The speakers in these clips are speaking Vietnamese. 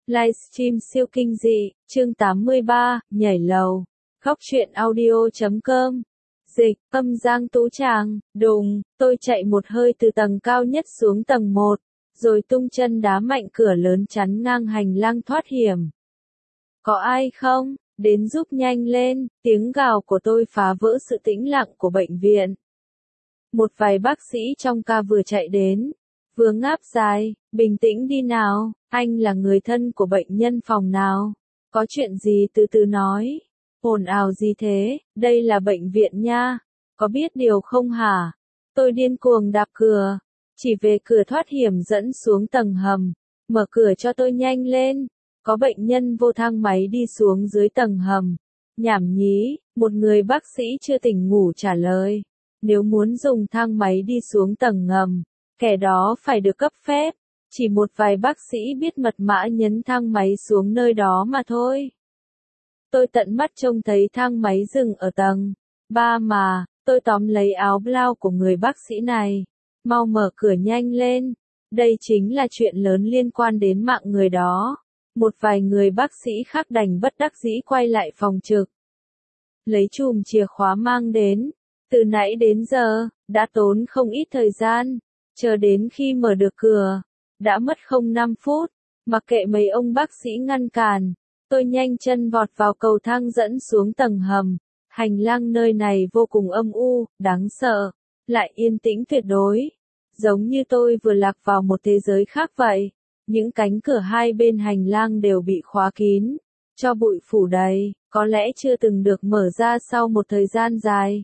Livestream siêu kinh dị, chương 83, nhảy lầu. Góc truyện audio.com. Dịch, âm Giang Tú Tràng, đùng, tôi chạy một hơi từ tầng cao nhất xuống tầng 1, rồi tung chân đá mạnh cửa lớn chắn ngang hành lang thoát hiểm. Có ai không? Đến giúp nhanh lên, tiếng gào của tôi phá vỡ sự tĩnh lặng của bệnh viện. Một vài bác sĩ trong ca vừa chạy đến, vừa ngáp dài, bình tĩnh đi nào, anh là người thân của bệnh nhân phòng nào, có chuyện gì từ từ nói, ồn ào gì thế, đây là bệnh viện nha, có biết điều không hả? Tôi điên cuồng đạp cửa, chỉ về cửa thoát hiểm dẫn xuống tầng hầm, mở cửa cho tôi nhanh lên, có bệnh nhân vô thang máy đi xuống dưới tầng hầm, nhảm nhí, một người bác sĩ chưa tỉnh ngủ trả lời, nếu muốn dùng thang máy đi xuống tầng ngầm, kẻ đó phải được cấp phép, chỉ một vài bác sĩ biết mật mã nhấn thang máy xuống nơi đó mà thôi. Tôi tận mắt trông thấy thang máy dừng ở tầng 3 mà, tôi tóm lấy áo blau của người bác sĩ này, mau mở cửa nhanh lên, đây chính là chuyện lớn liên quan đến mạng người đó. Một vài người bác sĩ khác đành bất đắc dĩ quay lại phòng trực. Lấy chùm chìa khóa mang đến, từ nãy đến giờ, đã tốn không ít thời gian, chờ đến khi mở được cửa, đã mất không 5 phút, mặc kệ mấy ông bác sĩ ngăn cản, tôi nhanh chân vọt vào cầu thang dẫn xuống tầng hầm, hành lang nơi này vô cùng âm u, đáng sợ, lại yên tĩnh tuyệt đối, giống như tôi vừa lạc vào một thế giới khác vậy. Những cánh cửa hai bên hành lang đều bị khóa kín, cho bụi phủ đầy, có lẽ chưa từng được mở ra sau một thời gian dài.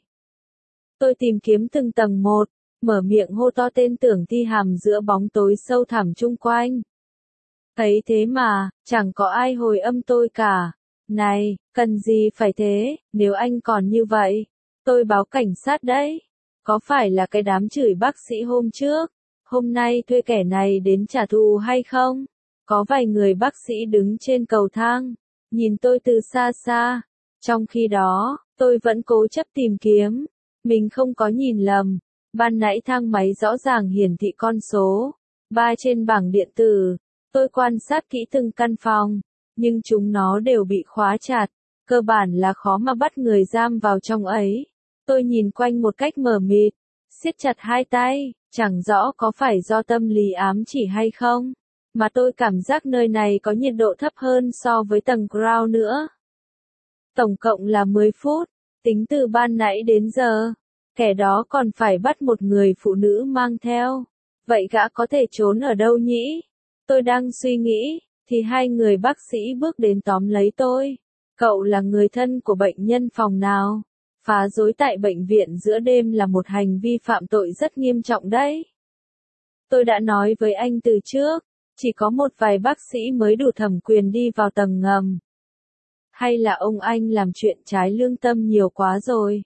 Tôi tìm kiếm từng tầng một, mở miệng hô to tên Tưởng Thi Hàm giữa bóng tối sâu thẳm chung quanh. Thấy thế mà, chẳng có ai hồi âm tôi cả. Này, cần gì phải thế, nếu anh còn như vậy, tôi báo cảnh sát đấy. Có phải là cái đám chửi bác sĩ hôm trước? Hôm nay thuê kẻ này đến trả thù hay không? Có vài người bác sĩ đứng trên cầu thang, nhìn tôi từ xa xa. Trong khi đó, tôi vẫn cố chấp tìm kiếm. Mình không có nhìn lầm. Ban nãy thang máy rõ ràng hiển thị con số 3 trên bảng điện tử. Tôi quan sát kỹ từng căn phòng, nhưng chúng nó đều bị khóa chặt. Cơ bản là khó mà bắt người giam vào trong ấy. Tôi nhìn quanh một cách mờ mịt, siết chặt hai tay. Chẳng rõ có phải do tâm lý ám chỉ hay không, mà tôi cảm giác nơi này có nhiệt độ thấp hơn so với tầng ground nữa. Tổng cộng là 10 phút, tính từ ban nãy đến giờ, kẻ đó còn phải bắt một người phụ nữ mang theo. Vậy gã có thể trốn ở đâu nhỉ? Tôi đang suy nghĩ, thì hai người bác sĩ bước đến tóm lấy tôi. Cậu là người thân của bệnh nhân phòng nào? Phá rối tại bệnh viện giữa đêm là một hành vi phạm tội rất nghiêm trọng đấy. Tôi đã nói với anh từ trước, chỉ có một vài bác sĩ mới đủ thẩm quyền đi vào tầng ngầm. Hay là ông anh làm chuyện trái lương tâm nhiều quá rồi?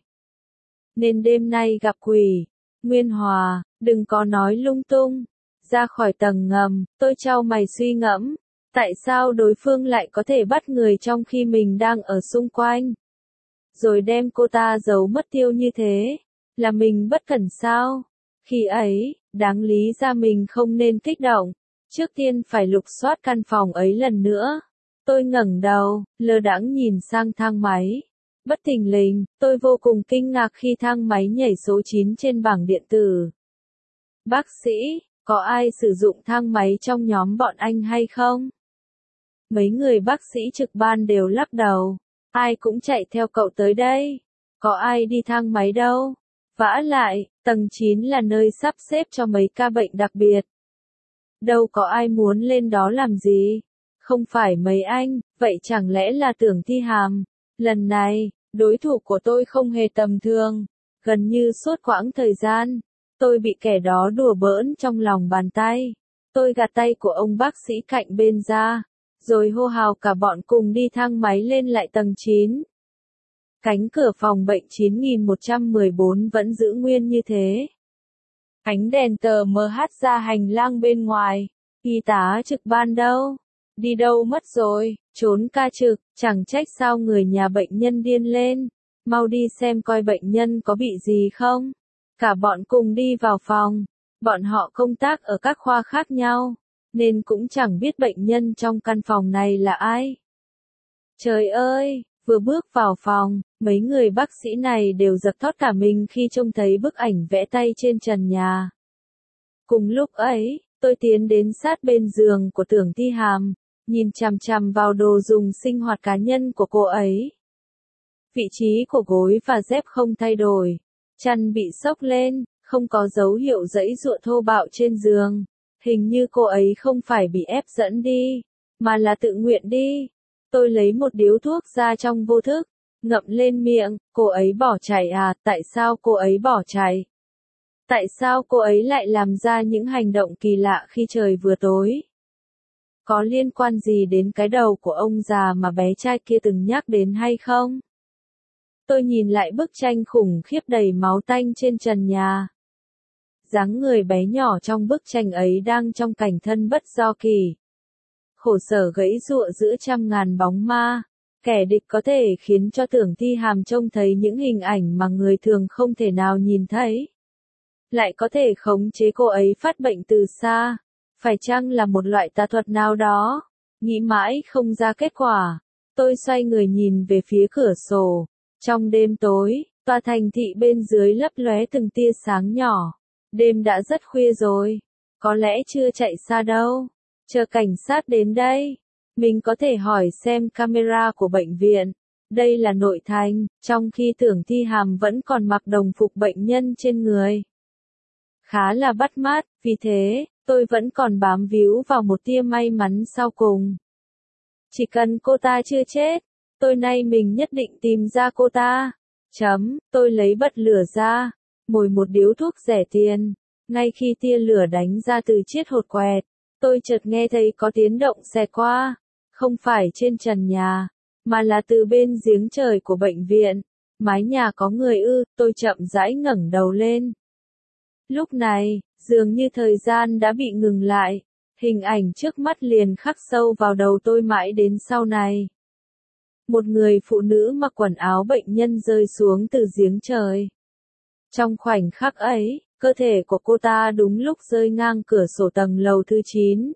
Nên đêm nay gặp quỷ. Nguyên Hòa, đừng có nói lung tung. Ra khỏi tầng ngầm, tôi chau mày suy ngẫm. Tại sao đối phương lại có thể bắt người trong khi mình đang ở xung quanh? Rồi đem cô ta giấu mất tiêu như thế, là mình bất cẩn sao? Khi ấy, đáng lý ra mình không nên kích động, trước tiên phải lục soát căn phòng ấy lần nữa. Tôi ngẩng đầu, lơ đãng nhìn sang thang máy. Bất thình lình, tôi vô cùng kinh ngạc khi thang máy nhảy số 9 trên bảng điện tử. Bác sĩ, có ai sử dụng thang máy trong nhóm bọn anh hay không? Mấy người bác sĩ trực ban đều lắc đầu. Ai cũng chạy theo cậu tới đây. Có ai đi thang máy đâu. Vả lại, tầng 9 là nơi sắp xếp cho mấy ca bệnh đặc biệt. Đâu có ai muốn lên đó làm gì. Không phải mấy anh, vậy chẳng lẽ là Tưởng Thi Hàm. Lần này, đối thủ của tôi không hề tầm thường. Gần như suốt quãng thời gian, tôi bị kẻ đó đùa bỡn trong lòng bàn tay. Tôi gạt tay của ông bác sĩ cạnh bên ra. Rồi hô hào cả bọn cùng đi thang máy lên lại tầng 9. Cánh cửa phòng bệnh 9114 vẫn giữ nguyên như thế. Ánh đèn tờ mờ hắt ra hành lang bên ngoài. Y tá trực ban đâu? Đi đâu mất rồi? Trốn ca trực, chẳng trách sao người nhà bệnh nhân điên lên. Mau đi xem coi bệnh nhân có bị gì không. Cả bọn cùng đi vào phòng. Bọn họ công tác ở các khoa khác nhau. nên cũng chẳng biết bệnh nhân trong căn phòng này là ai. Trời ơi, vừa bước vào phòng, mấy người bác sĩ này đều giật thót cả mình khi trông thấy bức ảnh vẽ tay trên trần nhà. Cùng lúc ấy, tôi tiến đến sát bên giường của Tưởng Thi Hàm, nhìn chằm chằm vào đồ dùng sinh hoạt cá nhân của cô ấy. Vị trí của gối và dép không thay đổi, chăn bị xốc lên, không có dấu hiệu giãy giụa thô bạo trên giường. Hình như cô ấy không phải bị ép dẫn đi, mà là tự nguyện đi. Tôi lấy một điếu thuốc ra trong vô thức, ngậm lên miệng, cô ấy bỏ chạy à, tại sao cô ấy bỏ chạy? Tại sao cô ấy lại làm ra những hành động kỳ lạ khi trời vừa tối? Có liên quan gì đến cái đầu của ông già mà bé trai kia từng nhắc đến hay không? Tôi nhìn lại bức tranh khủng khiếp đầy máu tanh trên trần nhà. Dáng người bé nhỏ trong bức tranh ấy đang trong cảnh thân bất do kỳ. Khổ sở gãy giụa giữa trăm ngàn bóng ma, kẻ địch có thể khiến cho Tưởng Thi Hàm trông thấy những hình ảnh mà người thường không thể nào nhìn thấy. Lại có thể khống chế cô ấy phát bệnh từ xa, phải chăng là một loại tà thuật nào đó? Nghĩ mãi không ra kết quả, tôi xoay người nhìn về phía cửa sổ. Trong đêm tối, tòa thành thị bên dưới lấp lóe từng tia sáng nhỏ. Đêm đã rất khuya rồi, có lẽ chưa chạy xa đâu. Chờ cảnh sát đến đây, mình có thể hỏi xem camera của bệnh viện. Đây là nội thành, trong khi Tưởng Thi Hàm vẫn còn mặc đồng phục bệnh nhân trên người. Khá là bắt mắt, vì thế, tôi vẫn còn bám víu vào một tia may mắn sau cùng. Chỉ cần cô ta chưa chết, tôi nay mình nhất định tìm ra cô ta. Tôi lấy bật lửa ra, mồi một điếu thuốc rẻ tiền. Ngay khi tia lửa đánh ra từ chiếc hột quẹt, tôi chợt nghe thấy có tiếng động xẹt qua. Không phải trên trần nhà, mà là từ bên giếng trời của bệnh viện. Mái nhà có người ư, tôi chậm rãi ngẩng đầu lên. Lúc này, dường như thời gian đã bị ngừng lại. Hình ảnh trước mắt liền khắc sâu vào đầu tôi mãi đến sau này. Một người phụ nữ mặc quần áo bệnh nhân rơi xuống từ giếng trời. Trong khoảnh khắc ấy, cơ thể của cô ta đúng lúc rơi ngang cửa sổ tầng lầu thứ 9.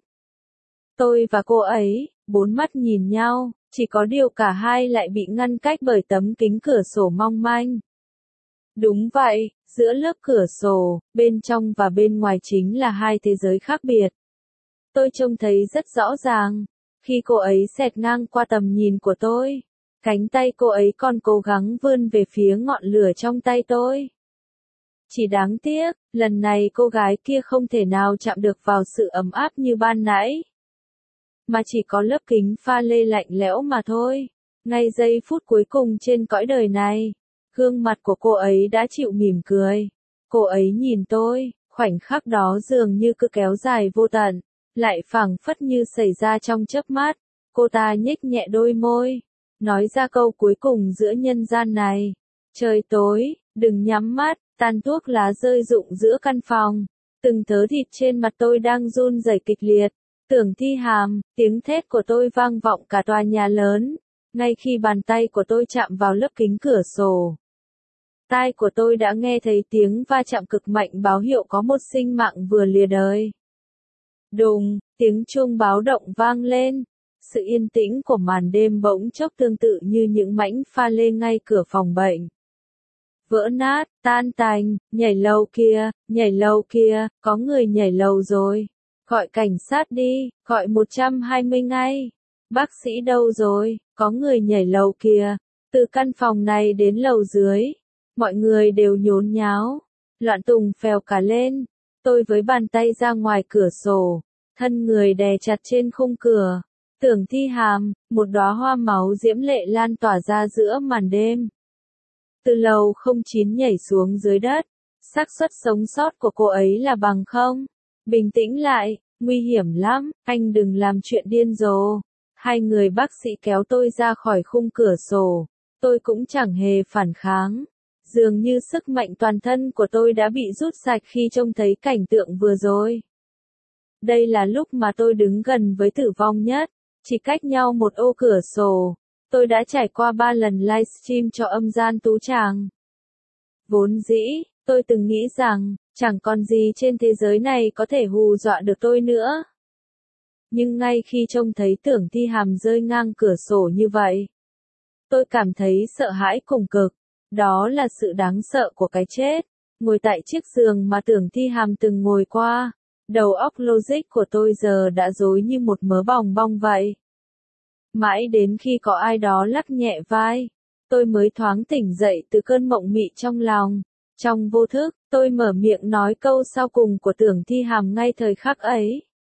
Tôi và cô ấy, bốn mắt nhìn nhau, chỉ có điều cả hai lại bị ngăn cách bởi tấm kính cửa sổ mong manh. Đúng vậy, giữa lớp cửa sổ, bên trong và bên ngoài chính là hai thế giới khác biệt. Tôi trông thấy rất rõ ràng, khi cô ấy xẹt ngang qua tầm nhìn của tôi, cánh tay cô ấy còn cố gắng vươn về phía ngọn lửa trong tay tôi. Chỉ đáng tiếc, lần này cô gái kia không thể nào chạm được vào sự ấm áp như ban nãy. Mà chỉ có lớp kính pha lê lạnh lẽo mà thôi. Ngay giây phút cuối cùng trên cõi đời này, gương mặt của cô ấy đã chịu mỉm cười. Cô ấy nhìn tôi, khoảnh khắc đó dường như cứ kéo dài vô tận, lại phảng phất như xảy ra trong chớp mắt. Cô ta nhếch nhẹ đôi môi, nói ra câu cuối cùng giữa nhân gian này. Trời tối, đừng nhắm mắt, tàn thuốc lá rơi rụng giữa căn phòng. Từng thớ thịt trên mặt tôi đang run rẩy kịch liệt. Tưởng Thi Hàm, tiếng thét của tôi vang vọng cả tòa nhà lớn. Ngay khi bàn tay của tôi chạm vào lớp kính cửa sổ, tai của tôi đã nghe thấy tiếng va chạm cực mạnh báo hiệu có một sinh mạng vừa lìa đời. Đùng, tiếng chuông báo động vang lên. Sự yên tĩnh của màn đêm bỗng chốc tương tự như những mảnh pha lê ngay cửa phòng bệnh. Vỡ nát, tan tành, nhảy lầu kia, có người nhảy lầu rồi. Gọi cảnh sát đi, gọi 120 ngay. Bác sĩ đâu rồi, có người nhảy lầu kìa. Từ căn phòng này đến lầu dưới, mọi người đều nhốn nháo, loạn tùng phèo cả lên. Tôi với bàn tay ra ngoài cửa sổ, thân người đè chặt trên khung cửa. Tưởng Thi Hàm, một đóa hoa máu diễm lệ lan tỏa ra giữa màn đêm. Từ lầu 09 nhảy xuống dưới đất, xác suất sống sót của cô ấy là bằng không. Bình tĩnh lại, nguy hiểm lắm, anh đừng làm chuyện điên rồ. Hai người bác sĩ kéo tôi ra khỏi khung cửa sổ, tôi cũng chẳng hề phản kháng. Dường như sức mạnh toàn thân của tôi đã bị rút sạch khi trông thấy cảnh tượng vừa rồi. Đây là lúc mà tôi đứng gần với tử vong nhất, chỉ cách nhau một ô cửa sổ. Tôi đã trải qua 3 lần livestream cho âm gian tú tràng. Vốn dĩ, tôi từng nghĩ rằng, chẳng còn gì trên thế giới này có thể hù dọa được tôi nữa. Nhưng ngay khi trông thấy Tưởng Thi Hàm rơi ngang cửa sổ như vậy, tôi cảm thấy sợ hãi cùng cực. Đó là sự đáng sợ của cái chết. Ngồi tại chiếc giường mà Tưởng Thi Hàm từng ngồi qua, đầu óc logic của tôi giờ đã rối như một mớ bòng bong vậy. Mãi đến khi có ai đó lắc nhẹ vai, tôi mới thoáng tỉnh dậy từ cơn mộng mị trong lòng. Trong vô thức, tôi mở miệng nói câu sau cùng của Tưởng Thi Hàm ngay thời khắc ấy.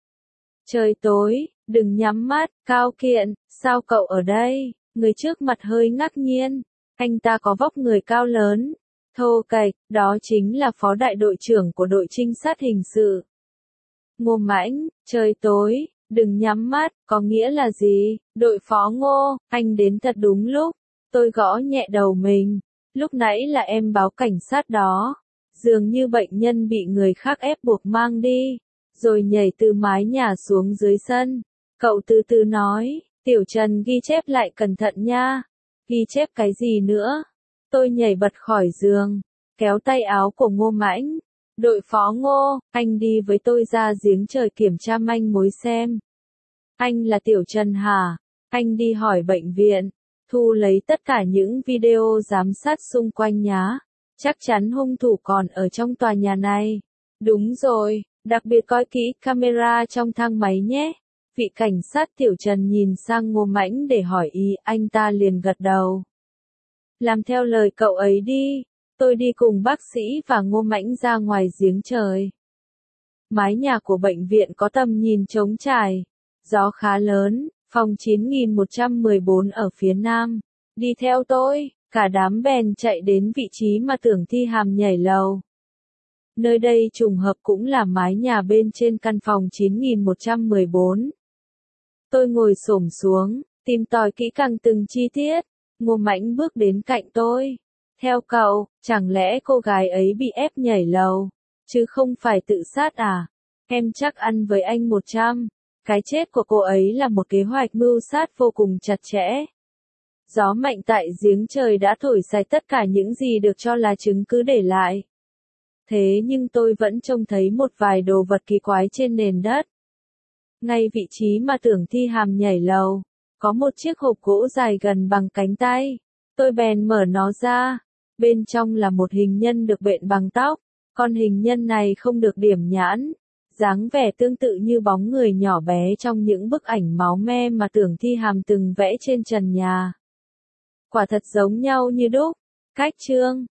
Trời tối, đừng nhắm mắt, Cao Kiện, sao cậu ở đây? Người trước mặt hơi ngạc nhiên. Anh ta có vóc người cao lớn, thô kệch, đó chính là phó đại đội trưởng của đội trinh sát hình sự. Ngô Mãnh, trời tối, đừng nhắm mắt, có nghĩa là gì? Đội phó Ngô, anh đến thật đúng lúc. Tôi gõ nhẹ đầu mình. Lúc nãy là em báo cảnh sát đó. Dường như bệnh nhân bị người khác ép buộc mang đi, rồi nhảy từ mái nhà xuống dưới sân. Cậu từ từ nói, Tiểu Trần ghi chép lại cẩn thận nha. Ghi chép cái gì nữa? Tôi nhảy bật khỏi giường, kéo tay áo của Ngô Mãnh. Đội phó Ngô, anh đi với tôi ra giếng trời kiểm tra manh mối xem. Anh là Tiểu Trần hả? Anh đi hỏi bệnh viện, thu lấy tất cả những video giám sát xung quanh nhá. Chắc chắn hung thủ còn ở trong tòa nhà này. Đúng rồi, đặc biệt coi kỹ camera trong thang máy nhé. Vị cảnh sát Tiểu Trần nhìn sang Ngô Mãnh để hỏi ý, anh ta liền gật đầu. Làm theo lời cậu ấy đi. Tôi đi cùng bác sĩ và Ngô Mãnh ra ngoài giếng trời. Mái nhà của bệnh viện có tầm nhìn trống trải. Gió khá lớn, phòng 9114 ở phía nam. Đi theo tôi, cả đám bèn chạy đến vị trí mà Tưởng Thi Hàm nhảy lầu. Nơi đây trùng hợp cũng là mái nhà bên trên căn phòng 9114. Tôi ngồi xổm xuống, tìm tòi kỹ càng từng chi tiết. Ngô Mãnh bước đến cạnh tôi. Theo cậu, chẳng lẽ cô gái ấy bị ép nhảy lầu, chứ không phải tự sát à? Em chắc ăn với anh 100. Cái chết của cô ấy là một kế hoạch mưu sát vô cùng chặt chẽ. Gió mạnh tại giếng trời đã thổi sạch tất cả những gì được cho là chứng cứ để lại. Thế nhưng tôi vẫn trông thấy một vài đồ vật kỳ quái trên nền đất. Ngay vị trí mà Tưởng Thi Hàm nhảy lầu, có một chiếc hộp gỗ dài gần bằng cánh tay. Tôi bèn mở nó ra. Bên trong là một hình nhân được bện bằng tóc. Con hình nhân này không được điểm nhãn. Dáng vẻ tương tự như bóng người nhỏ bé trong những bức ảnh máu me mà Tưởng Thi Hàm từng vẽ trên trần nhà. Quả thật giống nhau như đúc. Cách chương